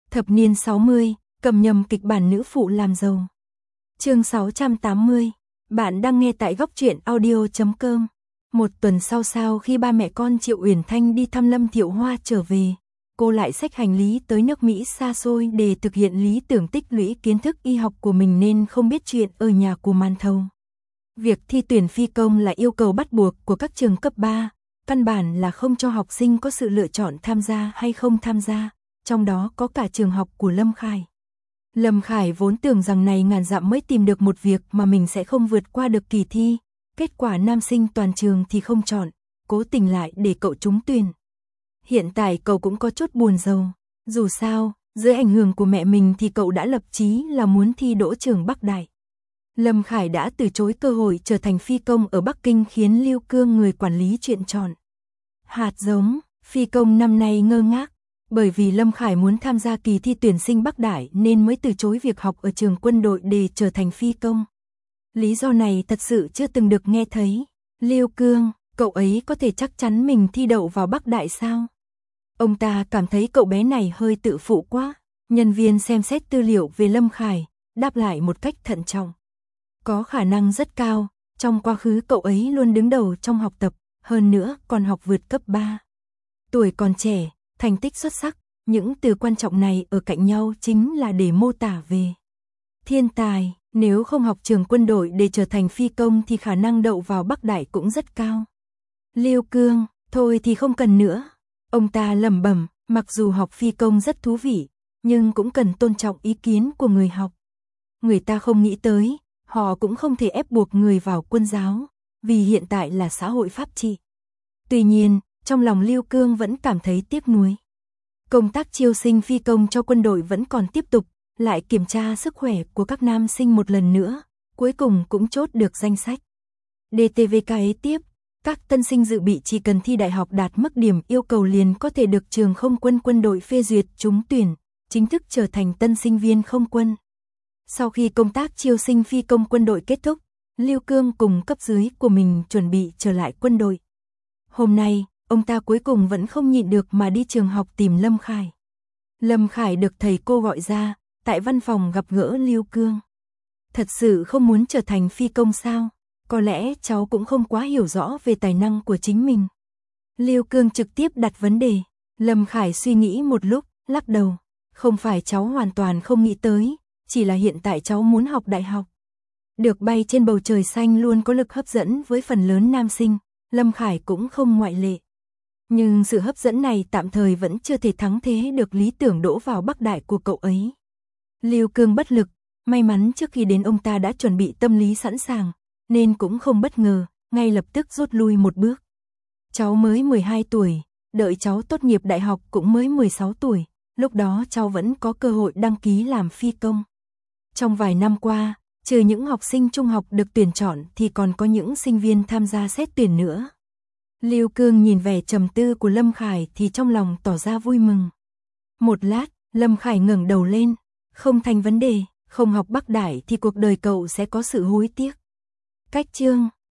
Thập niên 60, cầm nhầm kịch bản nữ phụ làm giàu. Chương 680. Bạn đang nghe tại góc truyện audio.com. Một tuần sau khi ba mẹ con Triệu Uyển Thanh đi thăm Lâm Thiệu Hoa trở về, cô lại xách hành lý tới nước Mỹ xa xôi để thực hiện lý tưởng tích lũy kiến thức y học của mình nên không biết chuyện ở nhà của màn thầu. Việc thi tuyển phi công là yêu cầu bắt buộc của các trường cấp 3, căn bản là không cho học sinh có sự lựa chọn tham gia hay không tham gia, trong đó có cả trường học của Lâm Khải. Lâm Khải vốn tưởng rằng này ngàn dặm mới tìm được một việc mà mình sẽ không vượt qua được kỳ thi, kết quả nam sinh toàn trường thì không chọn, cố tình lại để cậu trúng tuyển. Hiện tại cậu cũng có chút buồn rầu, dù sao, dưới ảnh hưởng của mẹ mình thì cậu đã lập chí là muốn thi đỗ trường Bắc Đại. Lâm Khải đã từ chối cơ hội trở thành phi công ở Bắc Kinh khiến Lưu Cương người quản lý chuyện chọn. Hạt giống, phi công năm nay ngơ ngác, bởi vì Lâm Khải muốn tham gia kỳ thi tuyển sinh Bắc Đại nên mới từ chối việc học ở trường quân đội để trở thành phi công. Lý do này thật sự chưa từng được nghe thấy. Lưu Cương, cậu ấy có thể chắc chắn mình thi đậu vào Bắc Đại sao? Ông ta cảm thấy cậu bé này hơi tự phụ quá. Nhân viên xem xét tư liệu về Lâm Khải, đáp lại một cách thận trọng. Có khả năng rất cao, trong quá khứ cậu ấy luôn đứng đầu trong học tập, hơn nữa còn học vượt cấp 3. Tuổi còn trẻ, thành tích xuất sắc, những từ quan trọng này ở cạnh nhau chính là để mô tả về thiên tài. Nếu không học trường quân đội để trở thành phi công thì khả năng đậu vào Bắc Đại cũng rất cao. Lưu Cương, thôi thì không cần nữa. Ông ta lẩm bẩm, mặc dù học phi công rất thú vị, nhưng cũng cần tôn trọng ý kiến của người học. Người ta không nghĩ tới, họ cũng không thể ép buộc người vào quân giáo, vì hiện tại là xã hội pháp trị. Tuy nhiên, trong lòng Lưu Cương vẫn cảm thấy tiếc nuối. Công tác chiêu sinh phi công cho quân đội vẫn còn tiếp tục, lại kiểm tra sức khỏe của các nam sinh một lần nữa, cuối cùng cũng chốt được danh sách. DTV kế tiếp, các tân sinh dự bị chỉ cần thi đại học đạt mức điểm yêu cầu liền có thể được trường không quân quân đội phê duyệt trúng tuyển, chính thức trở thành tân sinh viên không quân. Sau khi công tác chiêu sinh phi công quân đội kết thúc, Lưu Cương cùng cấp dưới của mình chuẩn bị trở lại quân đội. Hôm nay, ông ta cuối cùng vẫn không nhịn được mà đi trường học tìm Lâm Khải. Lâm Khải được thầy cô gọi ra, tại văn phòng gặp gỡ Lưu Cương. Thật sự không muốn trở thành phi công sao? Có lẽ cháu cũng không quá hiểu rõ về tài năng của chính mình. Lưu Cương trực tiếp đặt vấn đề. Lâm Khải suy nghĩ một lúc, lắc đầu. Không phải cháu hoàn toàn không nghĩ tới, chỉ là hiện tại cháu muốn học đại học. Được bay trên bầu trời xanh luôn có lực hấp dẫn với phần lớn nam sinh, Lâm Khải cũng không ngoại lệ. Nhưng sự hấp dẫn này tạm thời vẫn chưa thể thắng thế được lý tưởng đỗ vào Bắc Đại của cậu ấy. Lưu Cương bất lực, may mắn trước khi đến ông ta đã chuẩn bị tâm lý sẵn sàng, nên cũng không bất ngờ, ngay lập tức rút lui một bước. Cháu mới 12 tuổi, đợi cháu tốt nghiệp đại học cũng mới 16 tuổi, lúc đó cháu vẫn có cơ hội đăng ký làm phi công. Trong vài năm qua, trừ những học sinh trung học được tuyển chọn thì còn có những sinh viên tham gia xét tuyển nữa. Lưu Cương nhìn vẻ trầm tư của Lâm Khải thì trong lòng tỏ ra vui mừng. Một lát, Lâm Khải ngẩng đầu lên, không thành vấn đề, không học Bắc Đại thì cuộc đời cậu sẽ có sự hối tiếc. Cách chương